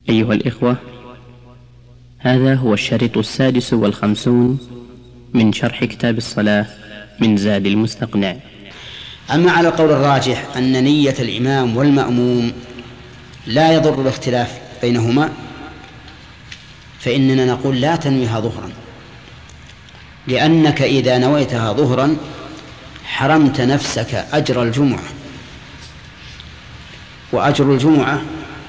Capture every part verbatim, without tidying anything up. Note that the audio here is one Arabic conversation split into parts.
أيها الإخوة، هذا هو الشريط السادس والخمسون من شرح كتاب الصلاة من زاد المستقنع. أما على القول الراجح أن نية الإمام والمأموم لا يضر الاختلاف بينهما، فإننا نقول لا تنويها ظهرا، لأنك إذا نويتها ظهرا حرمت نفسك أجر الجمعة، وأجر الجمعة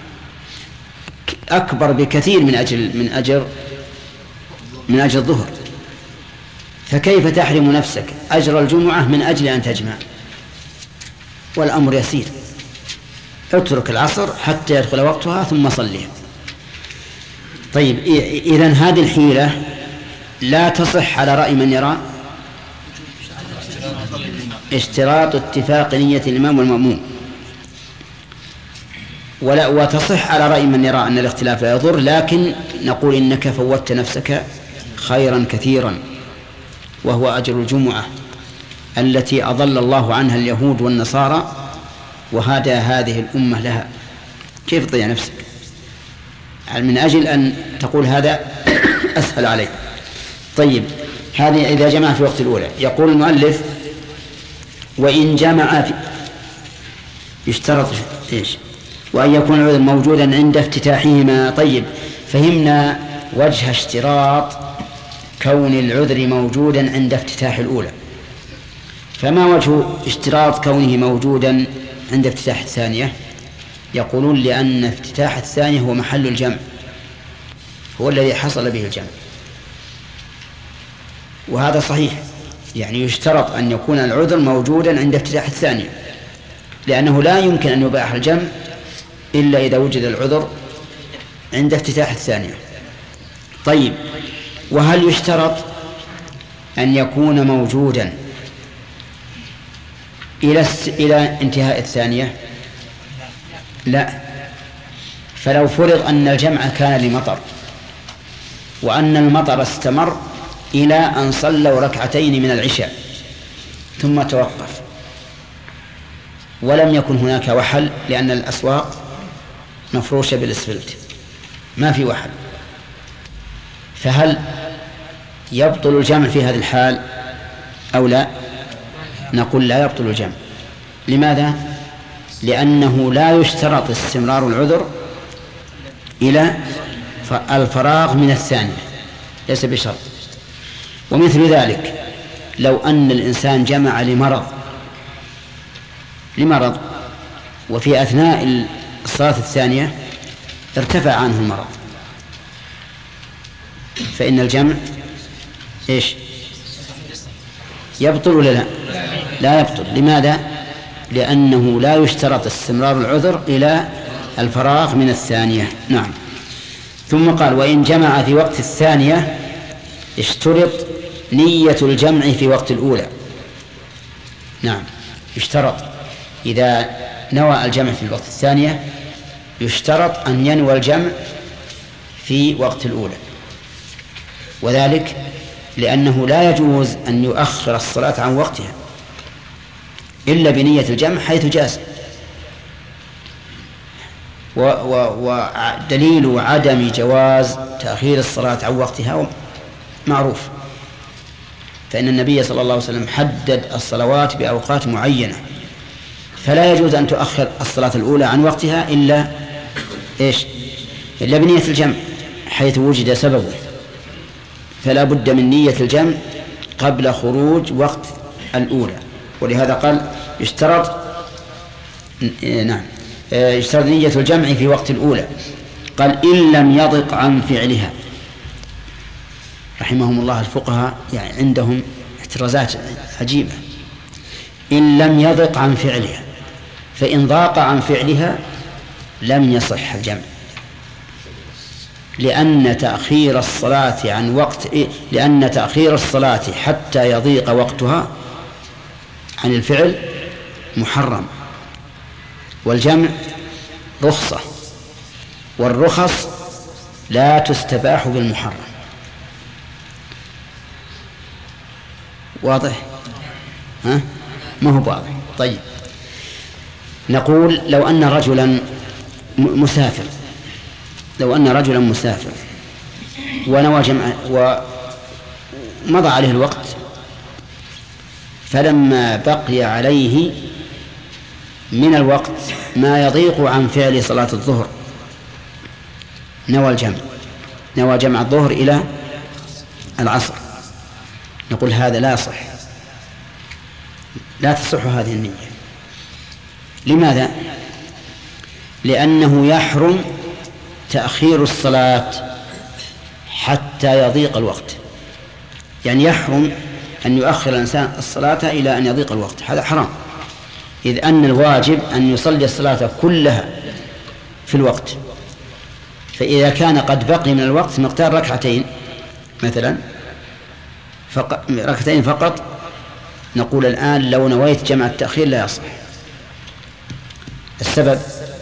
أكبر بكثير من أجل من أجر من أجر الظهر، فكيف تحرم نفسك أجر الجمعة من أجل أن تجمع؟ والأمر يسير، اترك العصر حتى يدخل وقتها ثم صليها. طيب، إذن هذه الحيلة لا تصح على رأي من يرى اشتراط اتفاق نية الإمام والمأموم، ولا وتصح على رأي من يرى أن الاختلاف لا يضر، لكن نقول إنك فوتت نفسك خيرا كثيرا، وهو أجر الجمعة التي أضل الله عنها اليهود والنصارى وهدى هذه الأمة لها. كيف تضيع نفسك من أجل أن تقول هذا أسهل عليك؟ طيب، هذه إذا جمع في وقت الأولى. يقول المؤلف: وإن جمع في يشترط إيش؟ وأن يكون العذر موجودا عند افتتاحهما. طيب، فهمنا وجه اشتراط كون العذر موجودا عند افتتاح الأولى، فما وجه اشتراط كونه موجودا عند افتتاح الثانية؟ يقولون لأن افتتاح الثانية هو محل الجمع، هو الذي حصل به الجمع، وهذا صحيح، يعني يشترط أن يكون العذر موجودا عند افتتاح الثانية، لأنه لا يمكن أن يباح الجمع إلا إذا وجد العذر عند افتتاح الثانية. طيب، وهل يشترط أن يكون موجودا إلى إلى انتهاء الثانية؟ لا، فلو فرض أن الجمع كان لمطر، وأن المطر استمر إلى أن صلوا ركعتين من العشاء ثم توقف، ولم يكن هناك وحل لأن الأسواق مفروشة بالإسفلت ما في وحل، فهل يبطل الجمع في هذه الحال أو لا؟ نقول لا يبطل الجمع. لماذا؟ لأنه لا يشترط استمرار العذر إلى الفراغ من الثانية، ليس بشرط. ومثل ذلك لو أن الإنسان جمع لمرض لمرض وفي أثناء الصلاة الثانية ارتفع عنه المرض، فإن الجمع إيش؟ يبطل ولا لا؟ لا يبطل. لماذا؟ لأنه لا يشترط استمرار العذر إلى الفراغ من الثانية. نعم. ثم قال: وإن جمع في وقت الثانية اشترط نية الجمع في وقت الأولى. نعم، يشترط إذا نوى الجمع في الوقت الثانية يشترط أن ينوى الجمع في وقت الأولى، وذلك لأنه لا يجوز أن يؤخر الصلاة عن وقتها إلا بنية الجمع حيث جاز. ودليل عدم جواز تأخير الصلاة عن وقتها معروف، فإن النبي صلى الله عليه وسلم حدد الصلوات بأوقات معينة، فلا يجوز أن تؤخر الصلاة الأولى عن وقتها إلا إيش؟ إلا بنية الجمع حيث وجد سببه، فلا بد من نية الجمع قبل خروج وقت الأولى. ولهذا قال يشترط نعم يشترط نية الجمع في وقت الأولى. قال: إن لم يضق عن فعلها. رحمهم الله الفقهاء يعني عندهم احترازات عجيبة. إن لم يضق عن فعلها، فإن ضاق عن فعلها لم يصح الجمع، لأن تأخير الصلاة عن وقت لأن تأخير الصلاة حتى يضيق وقتها عن الفعل محرم، والجمع رخصة، والرخص لا تستباح بالمحرم. واضح؟ ها؟ ما هو واضح؟ طيب، نقول لو أن رجلا مسافر لو أن رجلا مسافر ونوى جمع ومضى عليه الوقت، فلما بقي عليه من الوقت ما يضيق عن فعل صلاة الظهر نوى الجمع، نوى جمع الظهر إلى العصر، نقول هذا لا يصح، لا تصح هذه النية. لماذا؟ لأنه يحرم تأخير الصلاة حتى يضيق الوقت، يعني يحرم أن يؤخر الإنسان الصلاة إلى أن يضيق الوقت، هذا حرام، إذ أن الواجب أن يصلي الصلاة كلها في الوقت. فإذا كان قد بقي من الوقت مقدار ركعتين مثلا فق... ركعتين فقط، نقول الآن لو نويت جمع التأخير لا يصح. السبب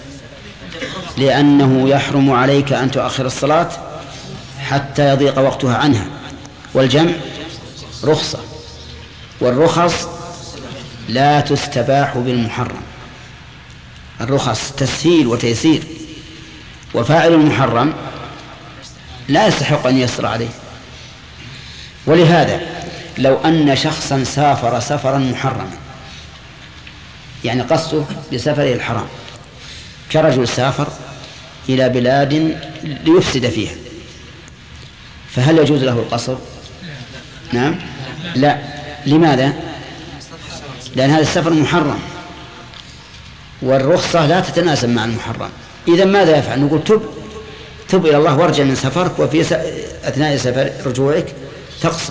لأنه يحرم عليك أن تؤخر الصلاة حتى يضيق وقتها عنها، والجمع رخصة، والرخص لا تستباح بالمحرم، الرخص تسهيل وتيسير، وفاعل المحرم لا يستحق أن يسر عليه. ولهذا لو أن شخصا سافر سفرا محرما، يعني قصده بسفره الحرام، كرجل سافر إلى بلاد ليفسد فيها، فهل يجوز له القصر؟ نعم لا. لماذا؟ لأن هذا السفر محرم، والرخصة لا تتناسب مع المحرم. إذا ماذا يفعل؟ نقول تب تب إلى الله وارجع من سفرك، وفي أثناء سفر رجوعك تقصر.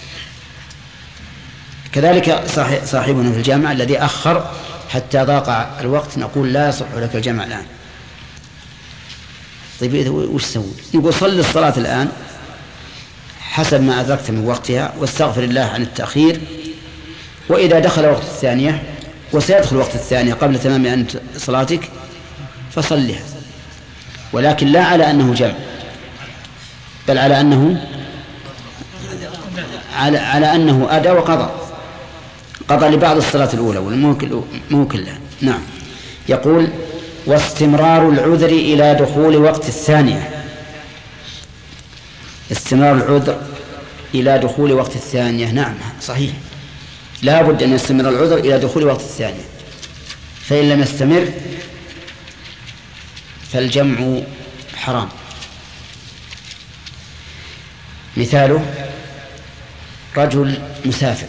كذلك صاحبنا في الجامعة الذي أخر حتى ضاق الوقت، نقول لا يصح لك الجمع الآن. طيب إذا وش سوي؟ يقول صل الصلاة الآن حسب ما أدركت من وقتها، واستغفر الله عن التأخير، وإذا دخل وقت الثانية وسيدخل وقت الثانية قبل تمام أن صلاتك فصلها، ولكن لا على أنه جمع، بل على أنه على, على أنه أدى وقضى، قضى لبعض الصلاة الأولى والمو كلها. نعم. يقول واستمرار العذر إلى دخول وقت الثانية، استمرار العذر إلى دخول وقت الثانية، نعم صحيح، لا بد أن يستمر العذر إلى دخول وقت الثانية، فإن لم يستمر فالجمع حرام. مثاله رجل مسافر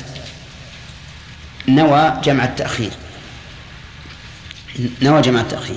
نوى جمع التأخير، نوى جمع التأخير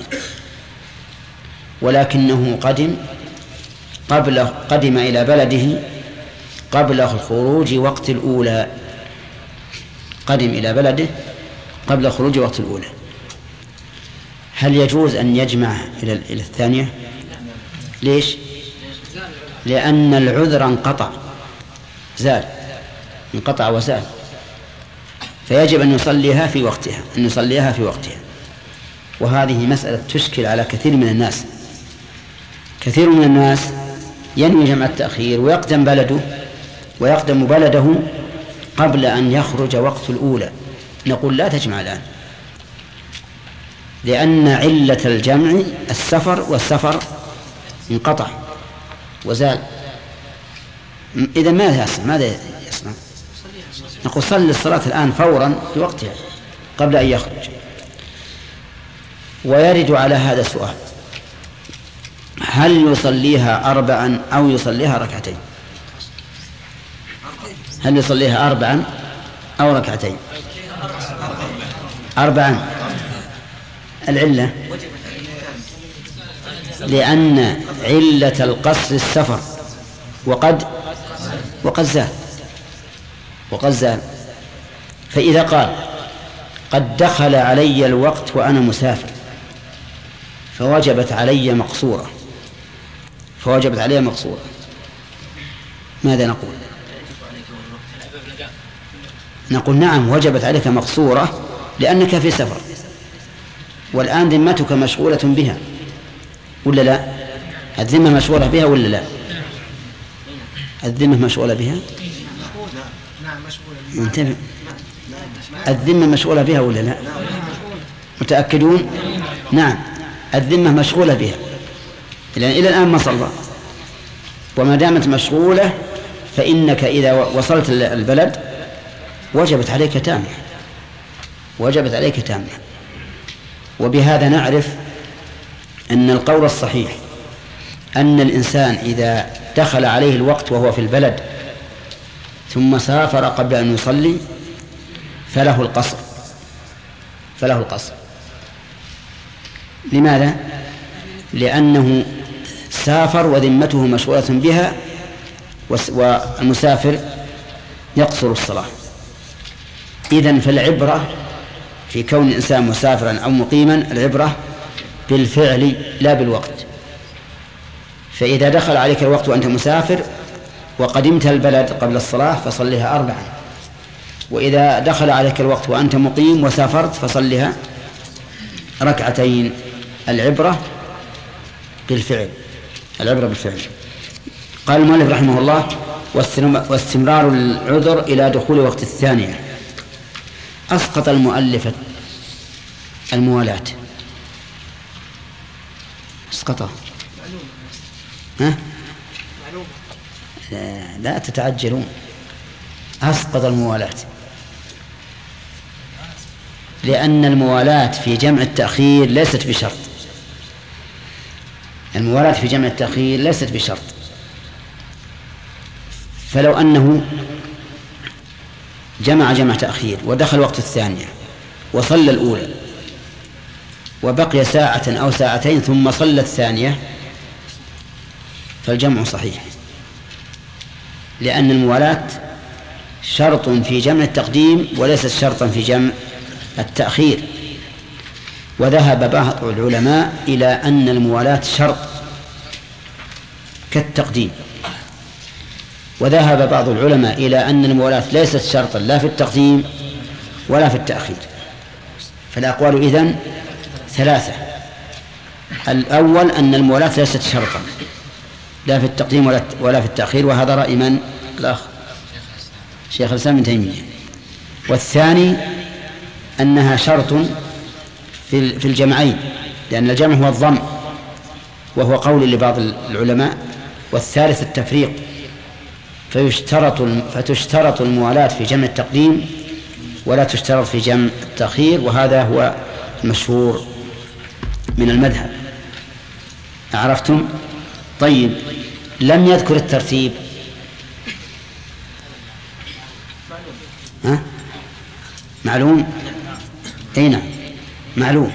ولكنه قدم قبل قدم إلى بلده قبل خروج وقت الأولى، قدم إلى بلده قبل خروج وقت الأولى، هل يجوز أن يجمع إلى إلى الثانية؟ ليش؟ لأن العذر انقطع، زال، انقطع وزال، فيجب أن يصليها في وقتها، أن يصليها في وقتها. وهذه مسألة تشكل على كثير من الناس. كثير من الناس ينوي جمع التأخير ويقدم بلده ويقدم بلده قبل أن يخرج وقت الأولى، نقول لا تجمع الآن، لأن علة الجمع السفر، والسفر انقطع وزال. إذا ماذا يصنع؟ ماذا يصنع؟ نقول صل الصلاة الآن فورا في وقتها قبل أن يخرج. ويرد على هذا السؤال: هل يصليها أربعا أو يصليها ركعتين؟ هل يصليها أربعا أو ركعتين؟ أربعا. العلة لأن علة القصر السفر، وقد وقد زال وقد زال فإذا قال قد دخل علي الوقت وأنا مسافر فوجبت علي مقصورة فوجبت علي مقصورة ماذا نقول؟ نقول نعم وجبت عليك مقصورة لأنك في سفر، والآن ذمتك مشغولة بها ولا لا؟ الذمة مشغولة بها ولا لا؟ الذمة مشغولة بها؟ انتبه، الذمة مشغولة بها ولا لا؟ متأكدون؟ نعم الذمة مشغولة بها. لأن إلى الآن ما صلى، وما دامت مشغولة فإنك إذا وصلت البلد وجبت عليك تامة، وجبت عليك تامة. وبهذا نعرف أن القول الصحيح أن الإنسان إذا دخل عليه الوقت وهو في البلد ثم سافر قبل أن يصلي فله القصر، فله القصر. لماذا؟ لأنه سافر وذمته مشغولة بها، والمسافر يقصر الصلاة. إذن فالعبرة في كون الإنسان مسافرا أو مقيما العبرة بالفعل لا بالوقت. فإذا دخل عليك الوقت وأنت مسافر وقدمت البلد قبل الصلاة فصلها أربعا، وإذا دخل عليك الوقت وأنت مقيم وسافرت فصلها ركعتين. العبرة بالفعل، العبرة بالفعل. قال المؤلف رحمه الله: واستمرار العذر إلى دخول وقت الثانية. أسقط المؤلف الموالاة، اسقطها. ها؟ لا, لا تتعجلون. أسقط الموالاة لأن الموالاة في جمع التأخير ليست بشرط. الموالاة في جمع التأخير ليست بشرط. فلو أنه جمع جمع تأخير ودخل وقت الثانية وصلى الأولى وبقي ساعة أو ساعتين ثم صلى الثانية فالجمع صحيح، لأن الموالاة شرط في جمع التقديم وليست شرطا في جمع التأخير. وذهب بعض العلماء إلى أن الموالاة شرط كالتقديم، وذهب بعض العلماء إلى أن الموالاة ليست شرطا لا في التقديم ولا في التأخير. فالأقوال إذن ثلاثة. الأول أن الموالاة ليست شرطا لا في التقديم ولا في التأخير، وهذا رأي من؟ الأخ شيخ الإسلام ابن تيمية. والثاني أنها شرط في الجمعين، لأن الجمع هو الضم وهو قول لبعض العلماء. والثالث التفريق، فيشترط فتشترط الموالاة في جمع التقديم ولا تشترط في جمع التأخير، وهذا هو المشهور من المذهب. عرفتم؟ طيب، لم يذكر الترتيب. ها؟ معلوم؟ أي نعم معلوم.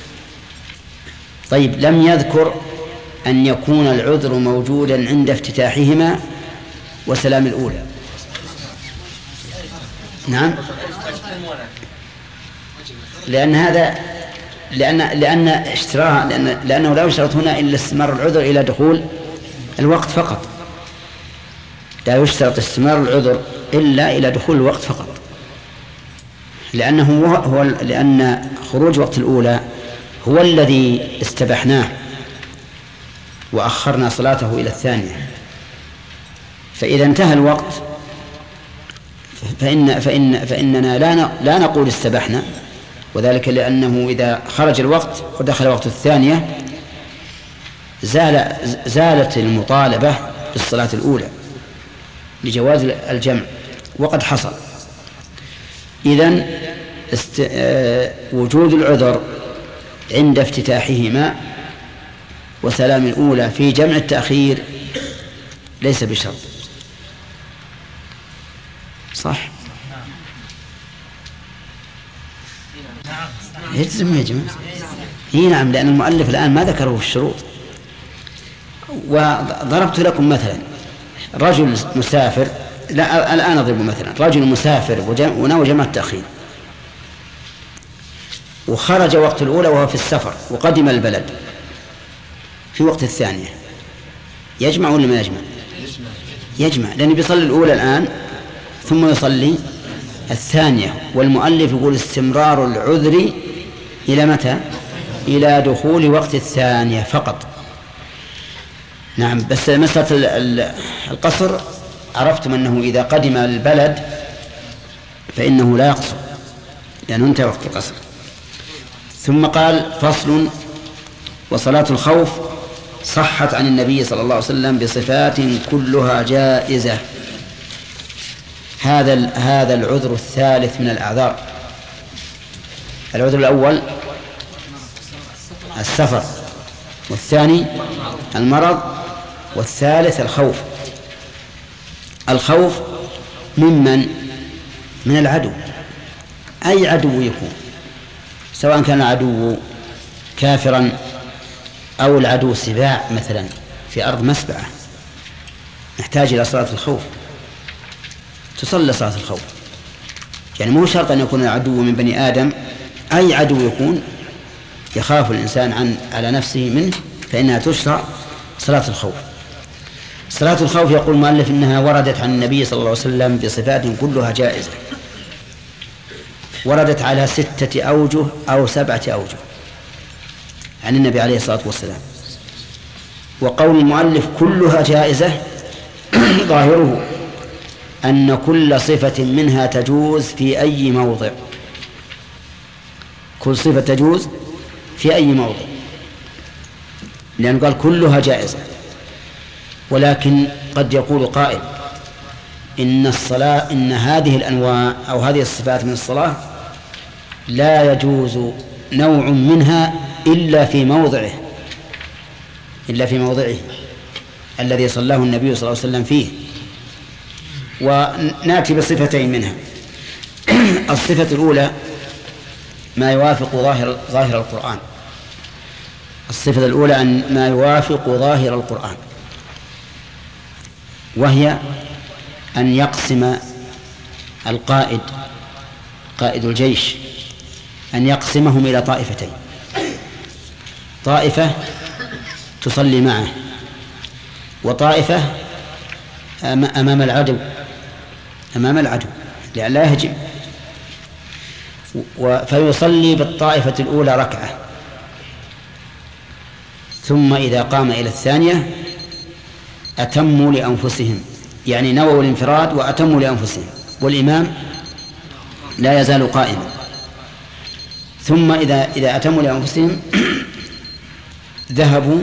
طيب، لم يذكر أن يكون العذر موجودا عند افتتاحهما وسلام الأولى. نعم، لأن هذا لأن لأن اشتراها لأن لأنه لا يشترط هنا إلا استمرار العذر إلى دخول الوقت فقط. لا يشترط استمرار العذر إلا إلى دخول الوقت فقط، لأنه هو لأن خروج وقت الأولى هو الذي استبحناه وأخرنا صلاته إلى الثانية. فإذا انتهى الوقت فإن فإن فإننا لا لا نقول استبحنا، وذلك لأنه إذا خرج الوقت ودخل وقت الثانية زال زالت المطالبة بالصلاة الأولى لجواز الجمع، وقد حصل. إذن است... وجود العذر عند افتتاحهما وسلام الأولى في جمع التأخير ليس بشرط. صح؟ يجزم يا جماعة. هي نعم، لأن المؤلف الآن ما ذكره في الشروط. وضربت لكم مثلا رجل مسافر، لا الآن أضرب مثلا رجل مسافر ونوى جمع التأخير، وخرج وقت الأولى وهو في السفر وقدم البلد في وقت الثانية، يجمع ولا ما يجمع؟ يجمع، لأنه بيصلي الأولى الآن ثم يصلي الثانية. والمؤلف يقول استمرار العذر إلى متى؟ إلى دخول وقت الثانية فقط. نعم، بس مسألة القصر عرفتم أنه إذا قدم البلد فإنه لا يقصر لأنه انتهى وقت القصر. ثم قال: فصل: وصلاة الخوف صحت عن النبي صلى الله عليه وسلم بصفات كلها جائزة. هذا هذا العذر الثالث من الأعذار. العذر الأول السفر، والثاني المرض، والثالث الخوف. الخوف ممن؟ من العدو، أي عدو يكون، سواء كان العدو كافرا أو العدو سباع مثلا في أرض مسبعة، نحتاج إلى صلاة الخوف، تصلى صلاة الخوف. يعني مو شرط أن يكون العدو من بني آدم، أي عدو يكون يخاف الإنسان عن على نفسه منه فإنها تشرع صلاة الخوف. صلاة الخوف يقول المؤلف إنها وردت عن النبي صلى الله عليه وسلم بصفات كلها جائزة، وردت على ستة أوجه أو سبعة أوجه عن النبي عليه الصلاة والسلام. وقول المؤلف كلها جائزة ظاهره أن كل صفة منها تجوز في أي موضع، كل صفة تجوز في أي موضع، لأنه قال كلها جائزة. ولكن قد يقول قائل إن الصلاة إن هذه الأنواع أو هذه الصفات من الصلاة لا يجوز نوع منها إلا في موضعه، إلا في موضعه الذي صلاه النبي صلى الله عليه وسلم فيه. ونأتي بصفتين منها. الصفة الأولى ما يوافق ظاهر ظاهر القرآن. الصفة الأولى أن ما يوافق ظاهر القرآن، وهي أن يقسم القائد قائد الجيش أن يقسمهم إلى طائفتين، طائفة تصلي معه، وطائفة أمام العدو أمام العدو لئلا يهجم، فيصلي بالطائفة الأولى ركعة، ثم إذا قام إلى الثانية أتموا لأنفسهم، يعني نووا الانفراد وأتموا لأنفسهم، والإمام لا يزال قائما. ثم إذا إذا أتموا لأنفسهم ذهبوا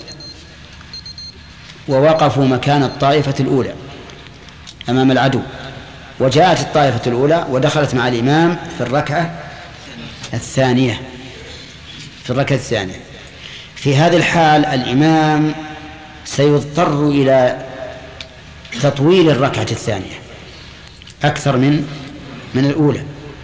ووقفوا مكان الطائفة الأولى أمام العدو، وجاءت الطائفة الأولى ودخلت مع الإمام في الركعة الثانية في الركعة الثانية. في هذه الحال الإمام سيضطر إلى تطويل الركعة الثانية أكثر من من الأولى،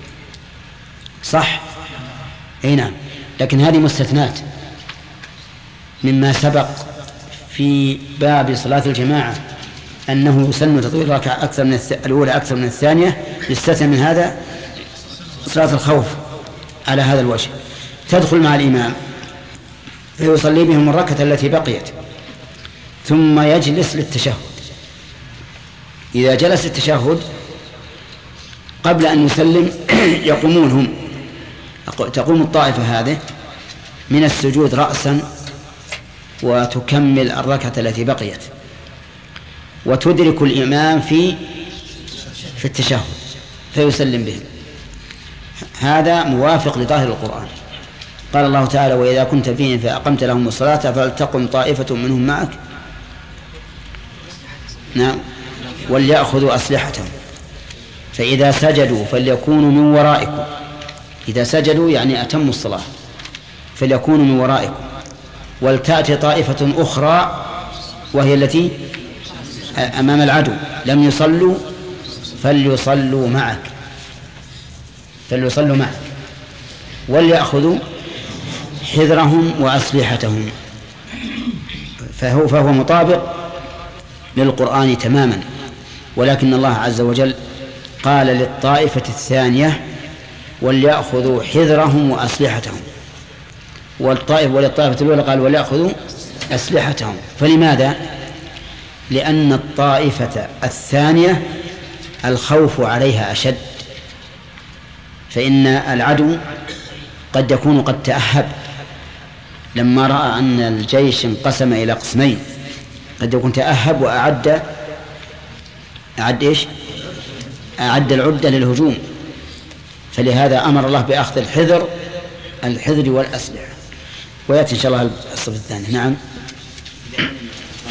صح؟ أي نعم. لكن هذه مستثنات مما سبق في باب صلاة الجماعة أنه يسن تطويل الركعة أكثر من الأولى أكثر من الثانية، يستثنى من هذا صلاة الخوف على هذا الوجه. تدخل مع الإمام فيصلي بهم الركعة التي بقيت، ثم يجلس للتشهد. إذا جلس التشهد قبل أن يسلم يقومون هم، تقوم الطائفة هذه من السجود رأسا وتكمل الركعة التي بقيت، وتدرك الإمام في في التشهد فيسلم بهم. هذا موافق لظاهر القرآن. قال الله تعالى: وإذا كنت فيهم فأقمت لهم الصلاة فلتقم طائفة منهم معك نعم وليأخذوا أسلحتهم فإذا سجدوا فليكونوا من ورائكم. إذا سجدوا يعني أتموا الصلاة، فليكونوا من ورائكم ولتأتي طائفة أخرى وهي التي أمام العدو لم يصلوا فليصلوا معك فليصلوا معك وليأخذوا حذرهم وأسلحتهم. فهو, فهو مطابق للقرآن تماما. ولكن الله عز وجل قال للطائفة الثانية وليأخذوا حذرهم وأسلحتهم، والطائفة وللطائفة الأولى قال وليأخذوا أسلحتهم. فلماذا؟ لأن الطائفة الثانية الخوف عليها أشد، فإن العدو قد يكون قد تأهب لما رأى أن الجيش انقسم إلى قسمين، قد يكون تأهب وأعد أعد إيش؟ أعد العدة للهجوم. فلهذا أمر الله بأخذ الحذر الحذر والأسلحة. ويأتي إن شاء الله الصف الثاني. نعم.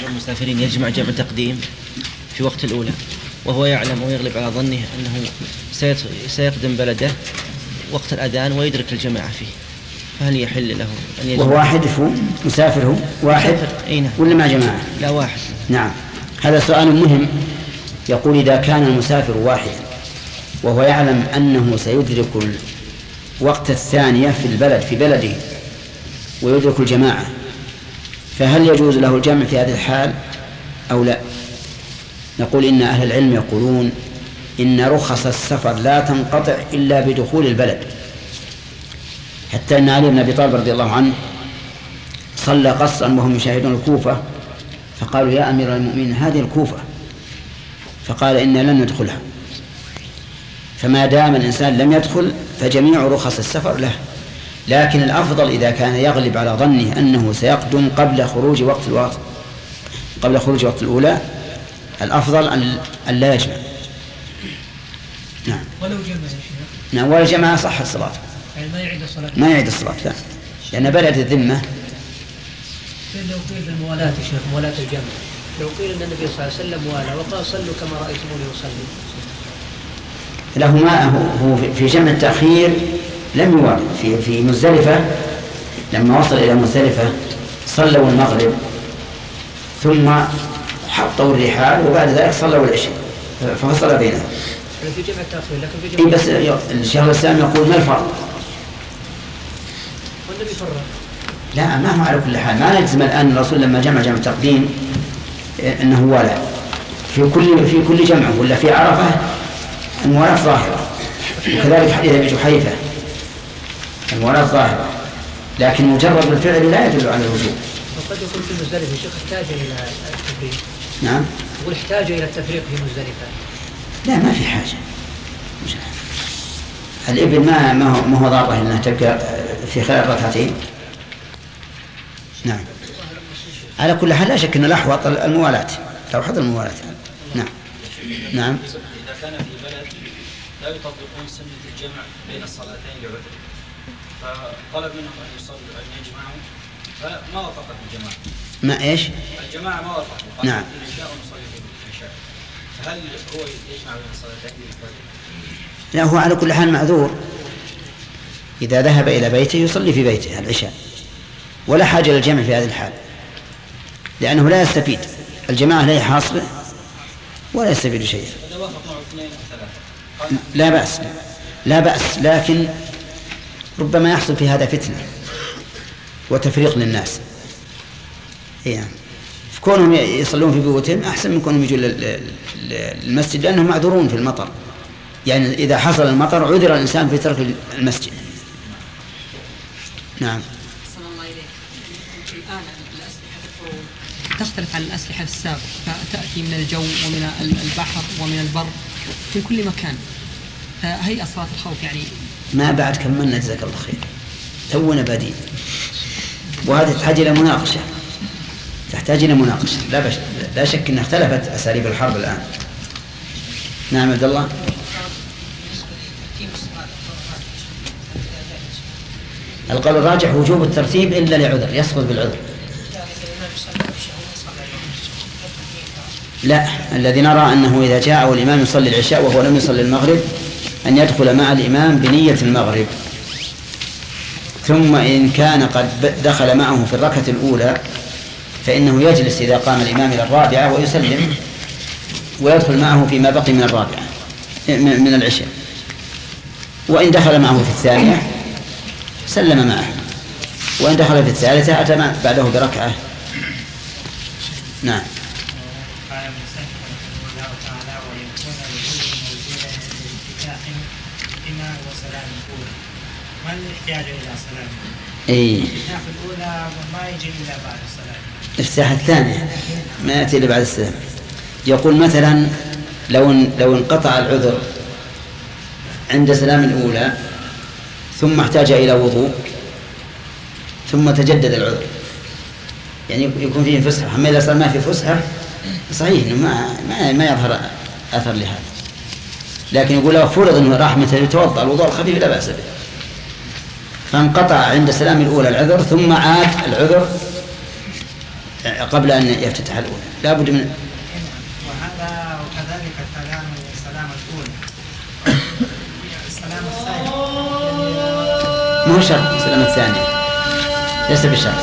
المسافرين يجمع جمع تقديم في وقت الأولى وهو يعلم ويغلب على ظنه أنه سيقدم بلده وقت الأذان ويدرك الجماعة فيه، فهل يحل له أن يجمع؟ وهو واحد هو مسافر هو واحد ولا مع جماعة؟ لا واحد. نعم، هذا سؤال مهم. يقول إذا كان المسافر واحد وهو يعلم أنه سيدرك وقت الثانية في البلد في بلده ويدرك الجماعة، فهل يجوز له الجمع في هذه الحال أو لا؟ نقول إن أهل العلم يقولون إن رخص السفر لا تنقطع إلا بدخول البلد، حتى أن علي بن أبي طالب رضي الله عنه صلى قصرا وهم يشاهدون الكوفة، فقالوا يا أمير المؤمنين هذه الكوفة، فقال إنا لن ندخلها. فما دام الإنسان لم يدخل فجميع رخص السفر له، لكن الأفضل إذا كان يغلب على ظنه أنه سيقدم قبل خروج وقت الوقت قبل خروج وقت الأولى، الأفضل أن لا يجمع. نعم. ولو جمع يا شيخ. نعم، ولا جمع صحت صلاته. يعني ما يعيد الصلاة. ما يعيد الصلاة لا، لأن بدأت الذمة. لو قيل بالموالاة يا شيخ، موالاة الجمع، لو قيل أن النبي صلى الله عليه وسلم والى وقال صلوا كما رأيتموني أصلي. له ما هو في جمع التأخير لم يوالي في في مزدلفة، لما وصل إلى مزدلفة صلوا المغرب ثم حطوا الرحال وبعد ذلك صلوا العشاء ففصل بينهم. في جمع التأخير لكن في جمع إيه بس الشيخ الإسلام يقول ما الفرق؟ والنبي فرق. لا، ما هو على كل حال ما نجزم الآن الرسول لما جمع جمع التقديم أنه والى في كل في كل جمع، ولا في عرفة الموالاة ظاهرة، وكذلك حديث أبي جحيفة الموالاة ظاهرة، لكن مجرد الفعل لا يدل على الوجوب. وقد يكون في مزدلفة الشيخ احتاج إلى التفريق. نعم. يقول احتاج إلى التفريق في مزدلفة. لا، ما في حاجة. مش الإبل ما ما هو ما هو ضابط إنها تبقى في خلال ركعتين. نعم. على كل حال لا شك أن الأحوط الموالاة، الأحوط الموالاة. نعم. نعم. إذا كان في بلد لا يطبقون سنة الجمع بين الصلاتين لعذر، فطلب منهم أن يصلوا أن يجمعوا فما وافقت الجماعة. ما إيش؟ الجماعة ما وافقت. نعم. العشاء ونصلي العشاء، فهل هو يجمع بين الصلاتين؟ لا، هو على كل حال معذور، إذا ذهب إلى بيته يصلي في بيته العشاء، ولا حاجة للجمع في هذه الحال، لأنه لا يستفيد، الجماعة لا حاصلة ولا يستفيد شيئا. لا بأس لا بأس لكن ربما يحصل في هذا فتنة وتفريق للناس. يعني كونهم يصلون في بيوتهم أحسن من كونهم يجون للمسجد، لأنهم معذورون في المطر. يعني إذا حصل المطر عذر الإنسان في ترك المسجد. نعم. صلى الله عليه الآن الأسلحة الحروب تختلف عن الأسلحة السابقة، تأتي من الجو ومن البحر ومن البر في كل مكان. هيئة صلاة الخوف يعني ما بعد كملنا جزاك الله خير، تونا بادين، وهذه تحتاج إلى مناقشة تحتاج إلى مناقشة لا, بش... لا شك أن اختلفت أساليب الحرب الآن. نعم عبد الله. القول الراجح وجوب الترتيب إلا لعذر يسقط بالعذر. لا، الذي نرى أنه إذا جاء والإمام يصلي العشاء وهو لم يصلي المغرب أن يدخل مع الإمام بنية المغرب، ثم إن كان قد دخل معه في الركعة الأولى فإنه يجلس إذا قام الإمام إلى الرابعة ويسلم ويدخل معه فيما بقي من الرابعة من العشاء، وإن دخل معه في الثانية سلم معه، وإن دخل في الثالثة أتى بعده بركعة. نعم. ما الاحتياج إلى صلاة؟ إيه. الافتتاح الأولى ما يجي إلا بعد الصلاة. الافتتاح الثانية ما يأتي إلا بعد السلام. يقول مثلا لو لو انقطع العذر عند سلام الأولى ثم احتاج إلى وضوء ثم تجدد العذر، يعني يكون فيه فسحة. أما إذا صار ما في فسحة صحيح إنه ما ما ما يظهر أثر لهذا، لكن يقول لو فرض إنه راح مثل يتوضأ الوضوء الخفيف لا بأس به، فانقطع عند سلام الأولى العذر ثم عاد العذر قبل أن يفتتح الأولى لا بد من. وهذا وكذلك الكلام السلام الأولى السلام الثاني مو شرط السلام الثاني ليس بشرط.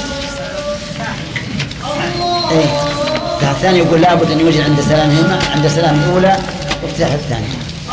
إيه الثاني يقول لا بد أن يوجد عند سلامهما عند سلام الأولى وافتتاح الثانية.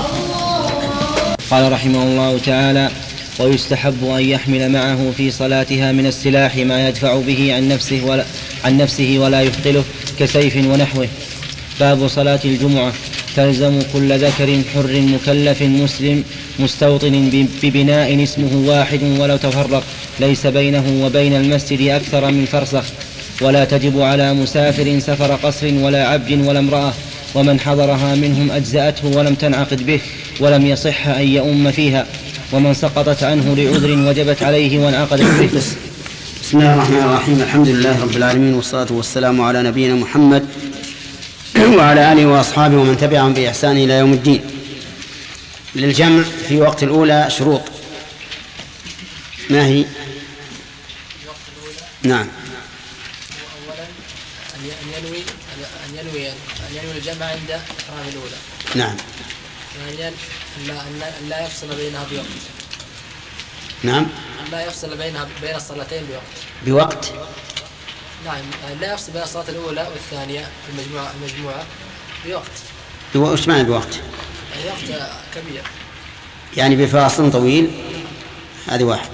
قال رحمه الله تعالى: ويستحب أن يحمل معه في صلاتها من السلاح ما يدفع به عن نفسه ولا, عن نفسه ولا يثقله كسيف ونحوه. باب صلاة الجمعة: تلزم كل ذكر حر مكلف مسلم مستوطن ببناء اسمه واحد ولو تفرق ليس بينه وبين المسجد أكثر من فرسخ، ولا تجب على مسافر سفر قصر ولا عبد ولا امرأة، ومن حضرها منهم أجزأته ولم تنعقد به ولم يصح أن يؤم فيها، ومن سقطت عنه لعذر وجبت عليه وانعقدت به. بسم الله الرحمن الرحيم. الحمد لله رب العالمين والصلاة والسلام على نبينا محمد وعلى آله وأصحابه ومن تبعهم بإحسان إلى يوم الدين. للجمع في وقت الأولى شروط، ما هي؟ نعم. أولا أن ينوي أن ينوي أن ينوي الجمع عند إحرام الأولى. نعم. ثانيا أن لا يفصل بينها بوقت. نعم. أن لا يفصل بينها بين الصلاتين بوقت. بوقت. نعم لا يفصل بين الصلاة الأولى والثانية المجموعة المجموعة بوقت. وش معنى بوقت؟ يعني وقت كبير. يعني بفاصل طويل. هذه واحد.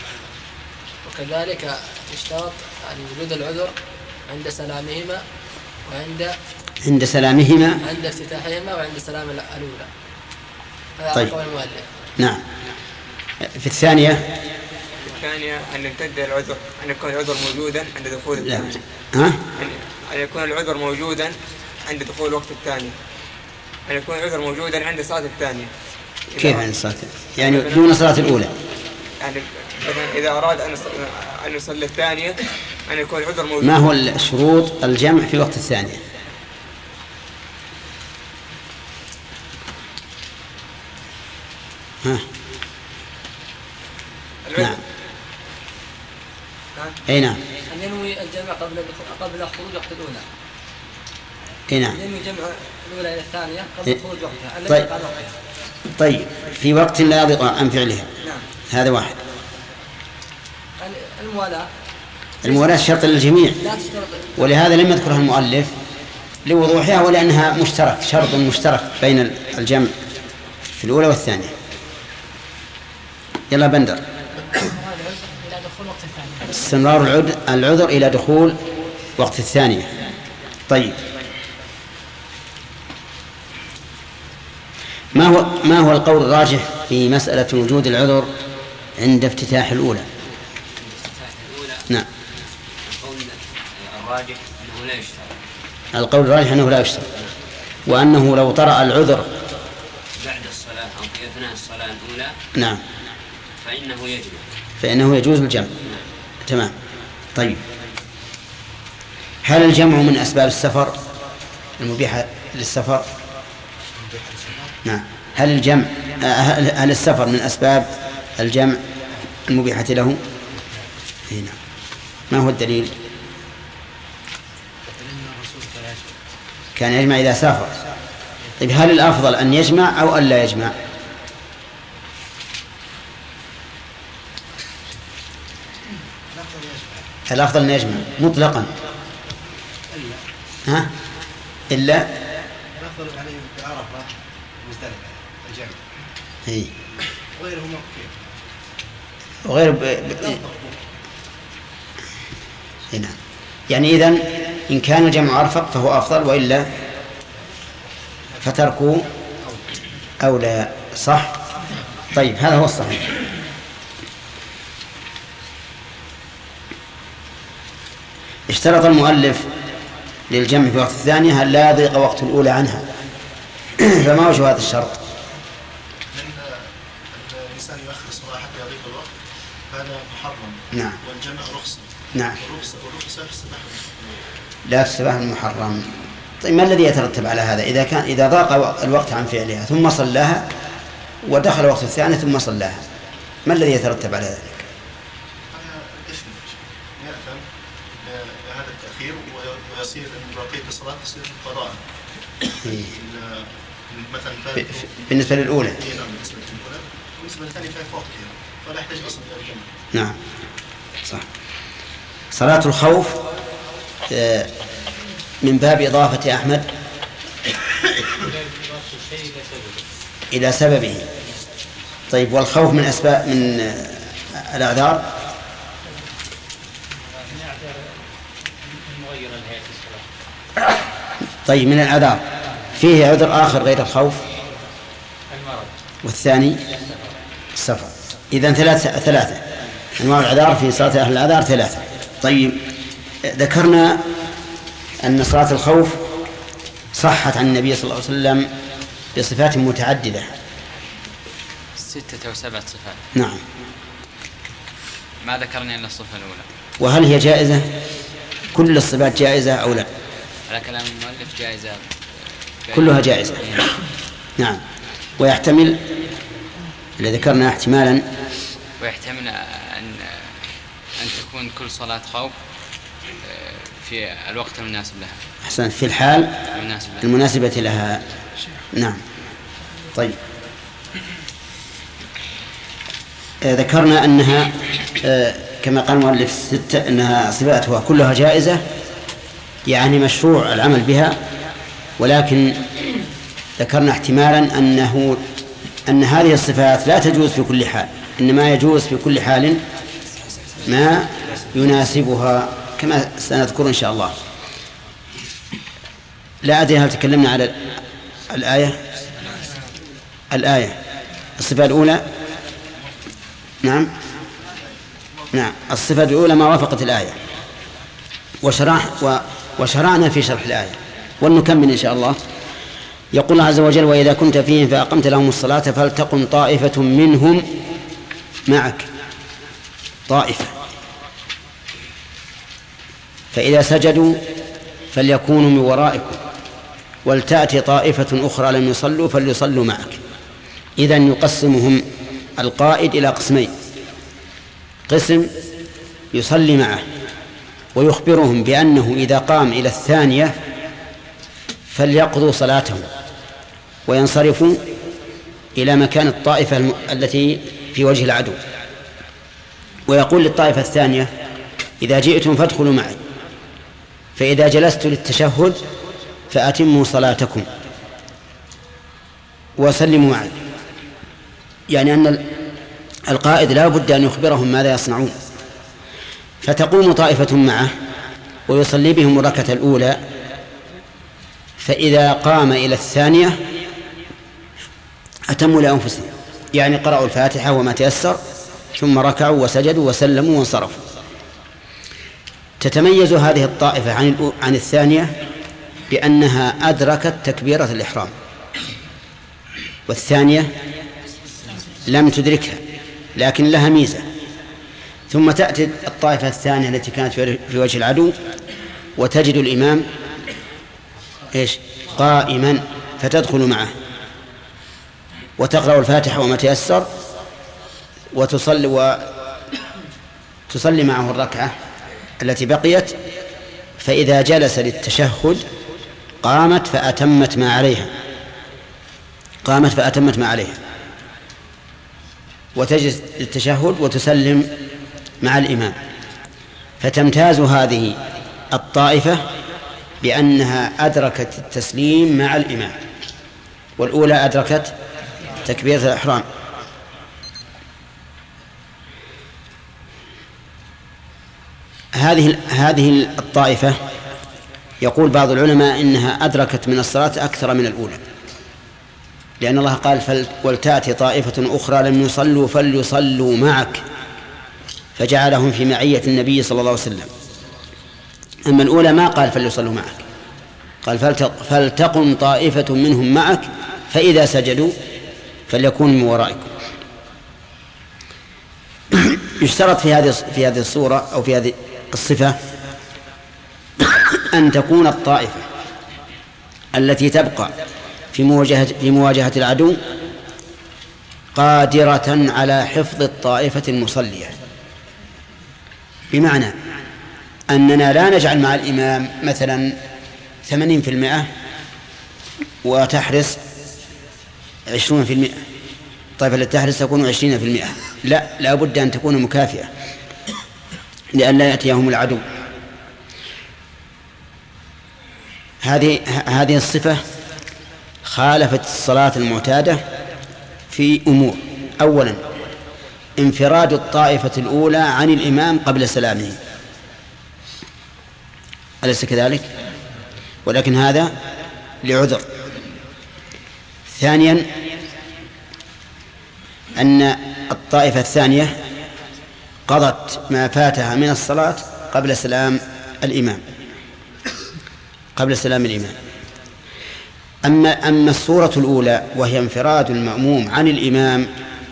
وكذلك يشترط يعني وجود العذر عند سلامهما وعند عند سلامهما عند افتتاحهما وعند سلام الأولى. هذا طيب. قول المؤلف. نعم. في الثانية الثانية أن يمتد العذر، أن يكون العذر موجودا عند دخول الثاني. ها؟ أن يكون العذر موجودا عند دخول الوقت الثاني. أن يكون العذر موجودا عند الصلاة الثانية. كيف عند الصلاة؟ يعني دون الصلاة الأولى. يعني مثلا إذا أراد أن أن يصلي الثانية أن يكون العذر موجود. ما هو الشروط الجمع في وقت الثانية؟ ها. نعم. أي نعم. أن ينوي الجمع قبل قبل خروج وقت الأولى. أي نعم. ينوي جمع الأولى إلى الثانية قبل خروج وقتها. طيب. طيب في وقت لا يضيق عن فعلها. نعم. هذا واحد. الموالاة. الموالاة شرط للجميع. ولهذا لم يذكرها المؤلف لوضوحها ولأنها مشترك، شرط مشترك بين الجمع في الأولى والثانية. يلا بندر. استمرار العذر إلى دخول وقت الثانية. طيب ما هو ما هو القول الراجح في مسألة وجود العذر عند افتتاح الأولى؟ نعم. القول الراجح أنه لا يشترط. القول الراجح أنه لا يشترط، وأنه لو طرأ العذر بعد الصلاة أو في أثناء الصلاة الأولى نعم فإنه يجب فإنه يجوز الجمع. تمام. طيب هل الجمع من أسباب السفر المبيحة للسفر؟ نعم. هل الجمع هل السفر من أسباب الجمع المبيحة له؟ هنا ما هو الدليل؟ كان يجمع إذا سافر. طيب هل الأفضل أن يجمع أو أن لا يجمع؟ الأفضل أن يجمع مطلقا. ها؟ إلا الأفضل عليه بعرفة مزدلفة الجمع. هي. غيره مكفي. وغير ب... ب... هنا. يعني إذن إن كان الجمع أرفق فهو أفضل، وإلا فتركوا أولى. صح؟ طيب هذا هو الصحيح. اشترط المؤلف للجمع في وقت الثانية هل لا يضيق وقت الأولى عنها. فما وجه هذا الشرط؟ الإنسان يؤخر الصلاة حتى يضيق الوقت فهذا محرم. نعم. والجمع رخصة. نعم. والرخصة والرخصة في السباحة لا في السباحة المحرم. طيب ما الذي يترتب على هذا إذا كان إذا ضاق الوقت عن فعلها ثم صلاها ودخل وقت الثانية ثم صلاها، ما الذي يترتب على ذلك؟ يأثم هذا التأخير تصير بقية الصلاة تصير قضاء. مثلا بالنسبة للأولى. بالنسبة للأولى، بالنسبة للثانية فهي فوق كذا، فلا يحتاج أصلا إلى الجمع. نعم صح. صلاة الخوف من باب إضافة أحمد إلى سببه. طيب والخوف من أسباب من الأعذار؟ طيب من الأعذار فيه عذر آخر غير الخوف؟ والثاني السفر. إذن ثلاثة ثلاثة أنواع الأعذار في صلاة أهل الأعذار ثلاثة. طيب ذكرنا أن صلاة الخوف صحت عن النبي صلى الله عليه وسلم بصفات متعددة، ستة أو سبعة صفات. نعم. ما ذكرنا إلا الصفة الأولى. وهل هي جائزة؟ كل الصفات جائزة أو لا؟ على كلام المؤلف جائزة، كلها جائزة. نعم. ويحتمل اللي ذكرنا احتمالا، ويحتمل أن أن تكون كل صلاة خوف في الوقت المناسب لها. أحسن، في الحال المناسبة لها. نعم. طيب آه ذكرنا أنها آه كما قال المؤلف ستة أنها صفاتها كلها جائزة، يعني مشروع العمل بها، ولكن ذكرنا احتمالا أنه أن هذه الصفات لا تجوز في كل حال، إنما يجوز في كل حال ما يناسبها كما سنذكر إن شاء الله. لا أدري هل تكلمنا على الآية الآية الصفة الأولى. نعم نعم الصفة الأولى ما وافقت الآية، وشرح وشرعنا في شرح الآية، ونكمل إن شاء الله. يقول الله عز وجل: وإذا كنت فيهم فأقمت لهم الصلاة فلتقم طائفة منهم معك. طائفة، فإذا سجدوا فليكونوا من ورائكم ولتأتي طائفة أخرى لم يصلوا فليصلوا معك. إذن يقسمهم القائد إلى قسمين: قسم يصلي معه ويخبرهم بأنه إذا قام إلى الثانية فليقضوا صلاتهم وينصرفوا إلى مكان الطائفة التي في وجه العدو، ويقول للطائفة الثانية: إذا جئتم فادخلوا معي، فإذا جلست للتشهد فأتموا صلاتكم وسلموا معي. يعني أن القائد لا بد أن يخبرهم ماذا يصنعون. فتقوم طائفة معه ويصلي بهم الركعة الأولى، فإذا قام إلى الثانية أتموا لأنفسهم، يعني قرأوا الفاتحة وما تيسر ثم ركعوا وسجدوا وسلموا وانصرفوا. تتميز هذه الطائفة عن عن الثانية بأنها أدركت تكبيرة الإحرام، والثانية لم تدركها لكن لها ميزة. ثم تأتي الطائفة الثانية التي كانت في وجه العدو وتجد الإمام إيش؟ قائما، فتدخل معه وتقرأ الفاتحة وما تيسر وتصلي وتصلي معه الركعة التي بقيت، فإذا جلس للتشهد قامت فأتمت ما عليها قامت فأتمت ما عليها وتجلس للتشهد وتسلم مع الإمام. فتمتاز هذه الطائفة بأنها أدركت التسليم مع الإمام، والأولى أدركت تكبيرة الإحرام. هذه هذه الطائفة يقول بعض العلماء إنها أدركت من الصلاة أكثر من الأولى، لأن الله قال: ولتأتي طائفة أخرى لم يصلوا فليصلوا معك، فجعلهم في معية النبي صلى الله عليه وسلم. أما الأولى ما قال فليصلوا معك، قال فلتقم طائفة منهم معك فإذا سجدوا فليكونوا من ورائكم. يشترط في هذه في هذه الصورة أو في هذه الصفة أن تكون الطائفة التي تبقى في مواجهة في مواجهة العدو قادرة على حفظ الطائفة المصلية، بمعنى أننا لا نجعل مع الإمام مثلا ثمانين في المئة وتحرس عشرون في المئة. طيب التي تحرس تكون عشرين في المئة، لا، لا بد أن تكون مكافئة لأن لا يأتيهم العدو. هذه هذه الصفة خالفت الصلاة المعتادة في أمور. أولا انفراد الطائفة الأولى عن الإمام قبل سلامه، أليس كذلك؟ ولكن هذا لعذر. ثانيا أن الطائفة الثانية قضت ما فاتها من الصلاة قبل سلام الإمام قبل سلام الإمام. أما أما الصورة الأولى وهي انفراد المأموم عن الإمام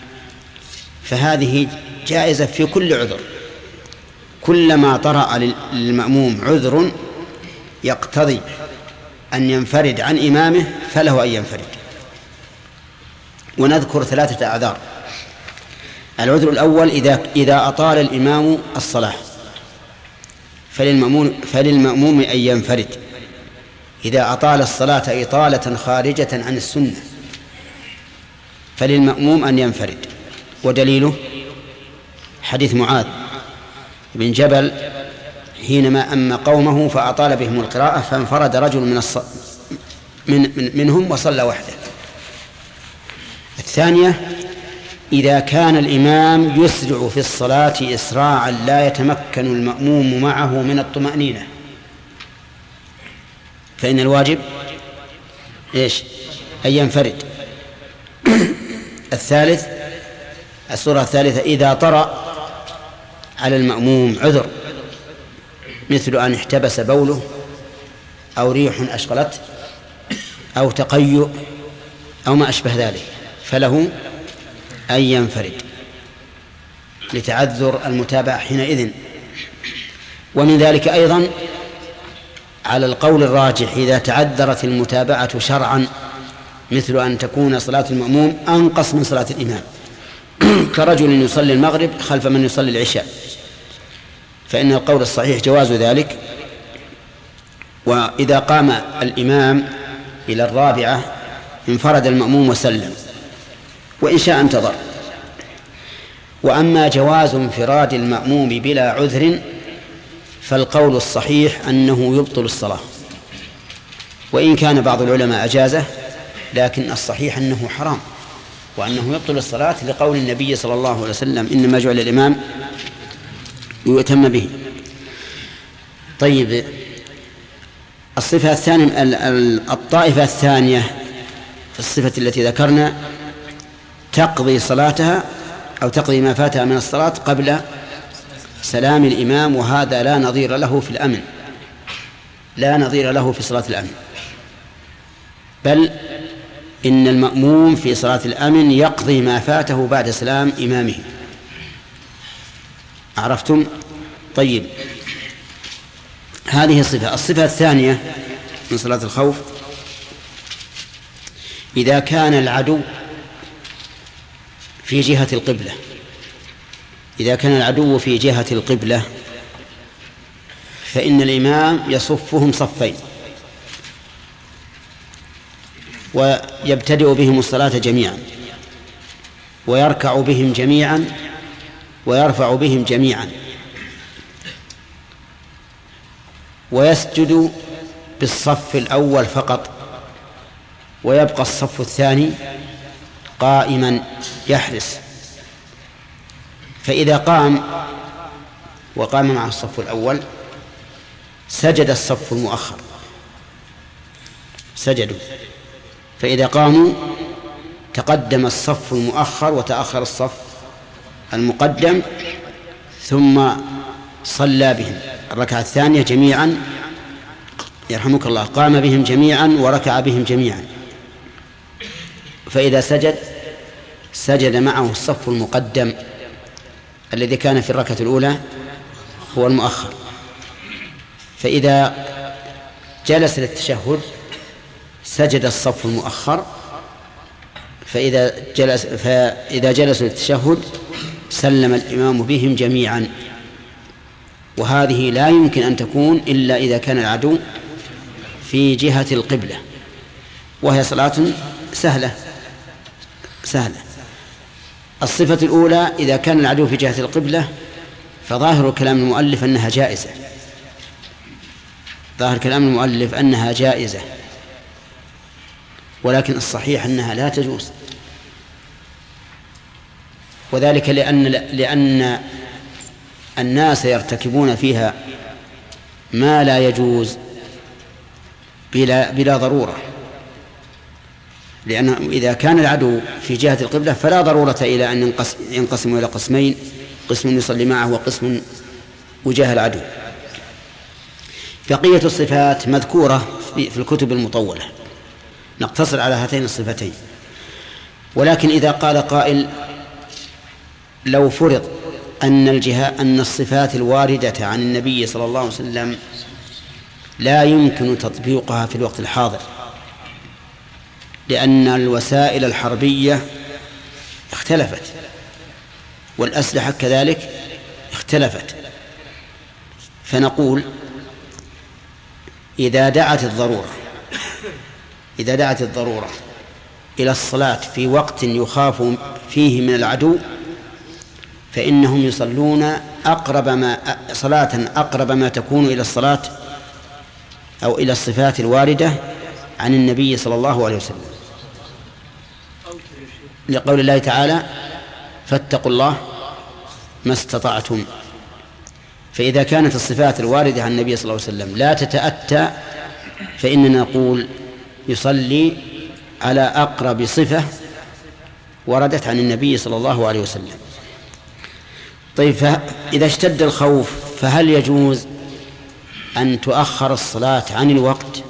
فهذه جائزة في كل عذر. كلما طرأ للمأموم عذر يقتضي أن ينفرد عن إمامه فله أن ينفرد. ونذكر ثلاثة أعذار. العذر الأول إذا إذا أطال الإمام الصلاة فللمأموم فللمأموم أن ينفرد. إذا أطال الصلاة إطالة خارجة عن السنة فللمأموم أن ينفرد. ودليله حديث معاذ بن جبل حينما أم قومه فأطال بهم القراءة فانفرد رجل من, الص... من... من منهم وصلى وحده. الثانية إذا كان الإمام يسرع في الصلاة إسراعا لا يتمكن المأموم معه من الطمأنينة فإن الواجب إيش؟ أن ينفرد. الثالث الصورة الثالثة إذا طرأ على المأموم عذر مثل أن احتبس بوله أو ريح أشغلته أو تقيؤ أو ما أشبه ذلك فله أن ينفرد لتعذر المتابعة حينئذ. ومن ذلك أيضا على القول الراجح إذا تعذرت المتابعة شرعا مثل أن تكون صلاة المأموم أنقص من صلاة الإمام كرجل يصلي المغرب خلف من يصلي العشاء فإن القول الصحيح جواز ذلك. وإذا قام الإمام إلى الرابعة انفرد المأموم وسلم وإن شاء انتظر. وأما جواز انفراد المأموم بلا عذر فالقول الصحيح أنه يبطل الصلاة، وإن كان بعض العلماء أجازه لكن الصحيح أنه حرام وأنه يبطل الصلاة لقول النبي صلى الله عليه وسلم إنما جعل الإمام يؤتم به. طيب الصفة الثانية الطائفة الثانية في الصفة التي ذكرنا تقضي صلاتها أو تقضي ما فاتها من الصلاة قبل سلام الإمام، وهذا لا نظير له في الأمن، لا نظير له في صلاة الأمن، بل إن المأموم في صلاة الأمن يقضي ما فاته بعد سلام إمامه. عرفتم؟ طيب هذه الصفة. الصفة الثانية من صلاة الخوف إذا كان العدو في جهة القبلة إذا كان العدو في جهة القبلة فإن الإمام يصفهم صفين ويبتدئ بهم الصلاة جميعا ويركع بهم جميعا ويرفع بهم جميعا ويسجد بالصف الأول فقط ويبقى الصف الثاني قائما يحرس. فإذا قام وقام مع الصف الأول سجد الصف المؤخر سجدوا، فإذا قاموا تقدم الصف المؤخر وتأخر الصف المقدم ثم صلى بهم الركعة الثانية جميعا يرحمك الله، قام بهم جميعا وركع بهم جميعا، فإذا سجد سجد معه الصف المقدم الذي كان في الركعة الأولى هو المؤخر. فإذا جلس للتشهد سجد الصف المؤخر، فإذا جلس فإذا جلس للتشهد سلم الإمام بهم جميعا وهذه لا يمكن أن تكون إلا إذا كان العدو في جهة القبلة، وهي صلاة سهلة سهلة. الصفة الأولى إذا كان العدو في جهة القبلة فظاهر كلام المؤلف أنها جائزة، ظاهر كلام المؤلف أنها جائزة، ولكن الصحيح أنها لا تجوز، وذلك لأن لأن الناس يرتكبون فيها ما لا يجوز بلا بلا ضرورة، لأن إذا كان العدو في جهة القبلة فلا ضرورة إلى أن ينقسموا إلى قسمين، قسم يصلي معه وقسم وجاه العدو. بقية الصفات مذكورة في الكتب المطولة، نقتصر على هاتين الصفتين. ولكن إذا قال قائل لو فرض أن الجهة أن الصفات الواردة عن النبي صلى الله عليه وسلم لا يمكن تطبيقها في الوقت الحاضر، لأن الوسائل الحربية اختلفت والأسلحة كذلك اختلفت، فنقول إذا دعت الضرورة إذا دعت الضرورة إلى الصلاة في وقت يخاف فيه من العدو فإنهم يصلون أقرب ما صلاة أقرب ما تكون إلى الصلاة أو إلى الصفات الواردة عن النبي صلى الله عليه وسلم، لقول الله تعالى فاتقوا الله ما استطعتم. فإذا كانت الصفات الواردة عن النبي صلى الله عليه وسلم لا تتأتى فإننا نقول يصلي على أقرب صفة وردت عن النبي صلى الله عليه وسلم. طيب، إذا اشتد الخوف فهل يجوز أن تؤخر الصلاة عن الوقت؟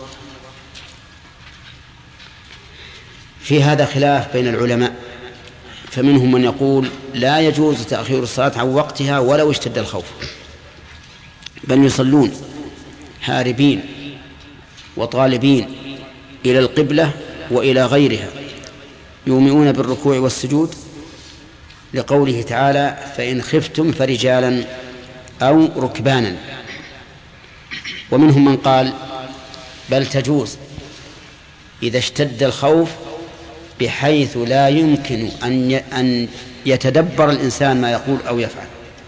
في هذا خلاف بين العلماء، فمنهم من يقول لا يجوز تأخير الصلاة عن وقتها ولو اشتد الخوف، بل يصلون هاربين وطالبين إلى القبلة وإلى غيرها، يومئون بالركوع والسجود، لقوله تعالى فإن خفتم فرجالا أو ركبانا. ومنهم من قال بل تجوز إذا اشتد الخوف بحيث لا يمكن أن يتدبر الإنسان ما يقول أو يفعل،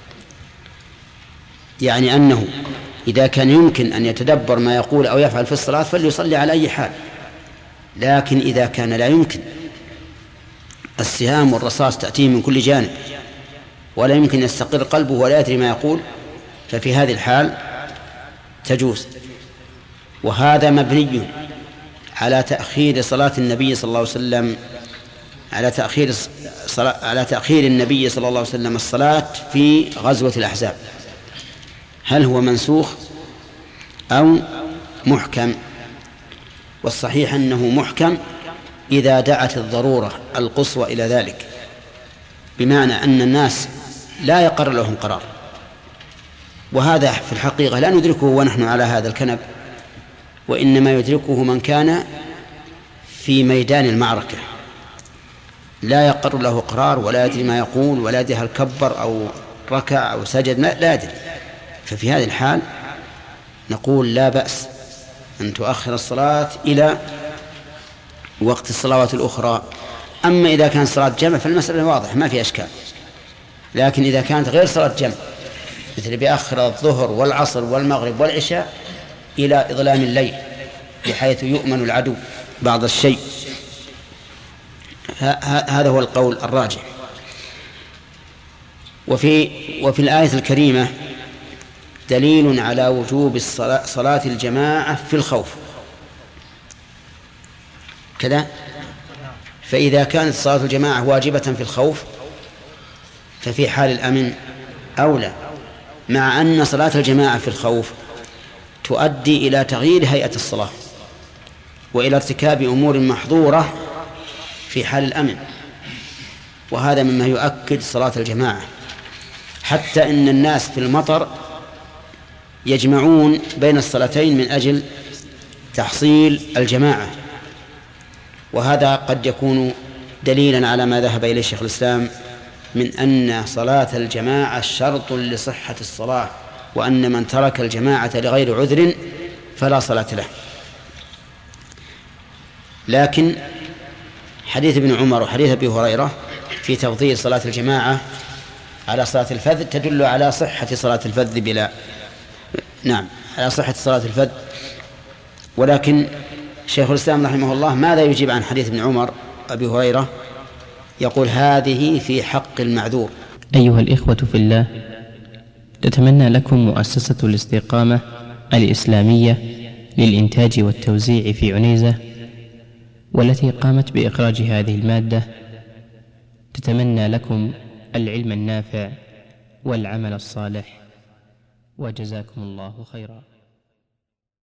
يعني أنه إذا كان يمكن أن يتدبر ما يقول أو يفعل في الصلاة فليصلي على أي حال، لكن إذا كان لا يمكن، السهام والرصاص تأتيه من كل جانب ولا يمكن يستقر قلبه ولا يدري ما يقول، ففي هذه الحال تجوز. وهذا مبني على تأخير صلاة النبي صلى الله عليه وسلم على تأخير صلاة على تأخير النبي صلى الله عليه وسلم الصلاة في غزوة الأحزاب، هل هو منسوخ أو محكم؟ والصحيح أنه محكم إذا دعت الضرورة القصوى إلى ذلك، بمعنى أن الناس لا يقر لهم قرار، وهذا في الحقيقة لا ندركه ونحن على هذا الكنب، وإنما يدركه من كان في ميدان المعركة لا يقر له قرار ولا يدري ما يقول ولا يدري هل كبر أو ركع أو سجد، لا يدري. ففي هذه الحال نقول لا بأس أن تؤخر الصلاة إلى وقت الصلوات الأخرى. أما إذا كان صلاة جمع فالمسألة واضحة ما في أشكال، لكن إذا كانت غير صلاة جمع مثل بأخر الظهر والعصر والمغرب والعشاء إلى إظلام الليل بحيث يؤمن العدو بعض الشيء، هذا هو القول الراجح. وفي وفي الآية الكريمة دليل على وجوب صلاة الجماعة في الخوف كذا. فإذا كانت صلاة الجماعة واجبة في الخوف ففي حال الأمن أولى، مع أن صلاة الجماعة في الخوف تؤدي إلى تغيير هيئة الصلاة وإلى ارتكاب أمور محظورة في حال الأمن، وهذا مما يؤكد صلاة الجماعة. حتى إن الناس في المطر يجمعون بين الصلاتين من أجل تحصيل الجماعة، وهذا قد يكون دليلا على ما ذهب إليه شيخ الإسلام من أن صلاة الجماعة شرط لصحة الصلاة وأن من ترك الجماعة لغير عذر فلا صلاة له. لكن حديث ابن عمر وحديث أبي هريرة في تفضيل صلاة الجماعة على صلاة الفذ تدل على صحة صلاة الفذ بلا نعم على صحة صلاة الفذ. ولكن شيخ الإسلام رحمه الله ماذا يجيب عن حديث ابن عمر أبي هريرة؟ يقول هذه في حق المعذور. أيها الإخوة في الله، تتمنى لكم مؤسسة الاستقامة الإسلامية للإنتاج والتوزيع في عنيزة، والتي قامت بإخراج هذه المادة، تتمنى لكم العلم النافع والعمل الصالح، وجزاكم الله خيرا.